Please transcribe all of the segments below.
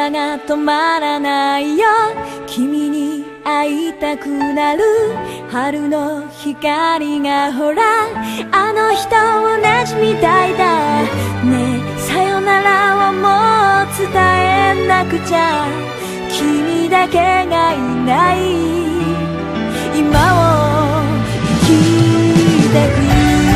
涙が止まらないよ。君に会いたくなる春の光がほらあの人同じみたいだね。えさよならをもう伝えなくちゃ。君だけがいない今を生きてく。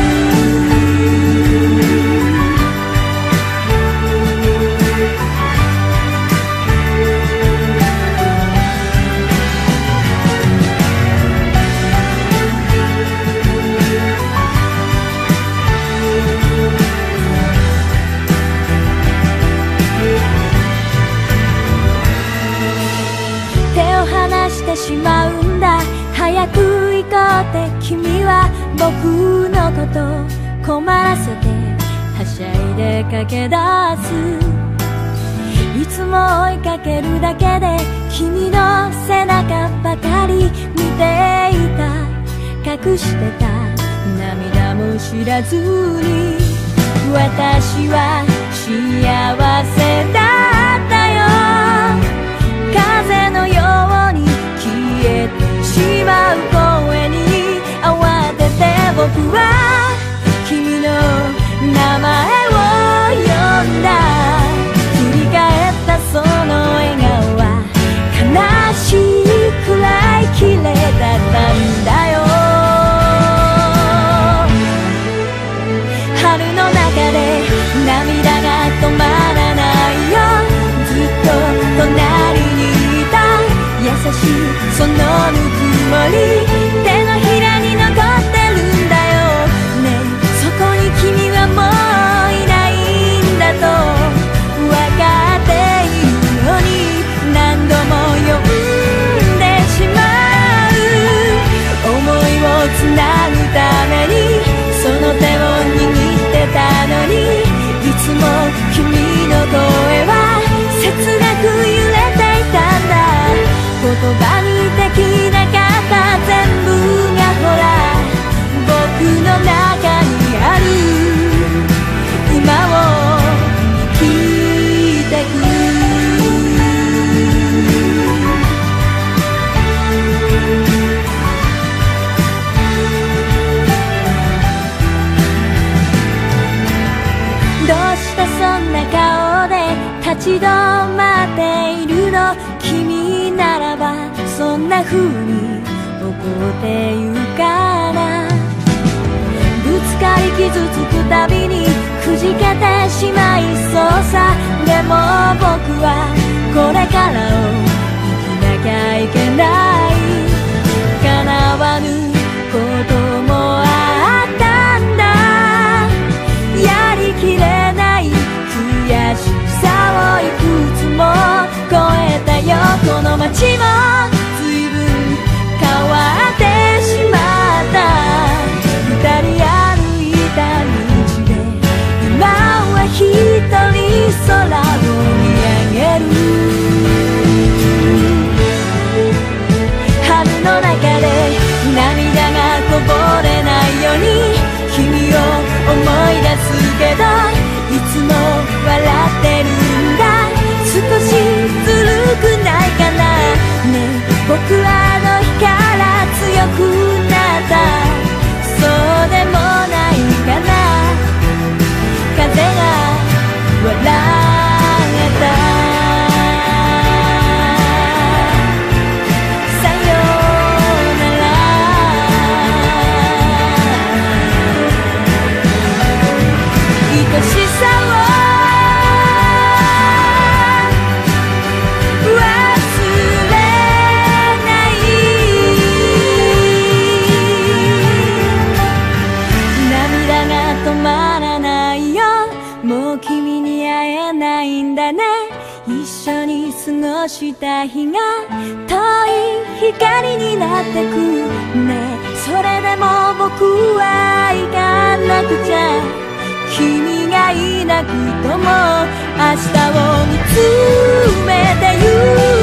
しまうんだ早く行こうって君は僕のこと困らせてはしゃいで駆け出す。いつも追いかけるだけで君の背中ばかり見ていた。隠してた涙も知らずに私は幸せだったよ。風のように消えてしまう声に慌てて僕は君の名前を呼んだ。振り返ったその笑顔は悲しいくらい綺麗だったんだよ。春の中で涙が止まらないよ。ずっと隣にいた優しいそのぬくもり手のひらに残ってるんだよ。ねえそこに君はもういないんだと分かっているのに何度も呼んでしまう。思いをつなぐためにその手を握ってたのにいつも君の声は切なく揺れていたんだ。言葉にできなかった全部がほら僕の中にある今を生きてく。どうしてそんな顔で立ち止まっているの。君ならばそんな風に怒って言うかな。ぶつかり傷つくたびにくじけてしまいそうさ。でも僕はこれからを生きなきゃいけない。叶わぬこともあったんだ。やりきれない悔しさをいくつも超えたよ。この街も随分変わってしまった。二人歩いた道で今は一人空を見上げる。春の中で涙がこぼれないように君を思い出すけどいつも笑ってるんだ。少しずるくないかな。ねえ僕はあの日から強くなった。そうでもないかな。風が笑えた。さよなら愛しさを一緒に過ごした日が遠い光になってくね。それでも僕は行かなくちゃ。君がいなくとも明日を見つめてゆく。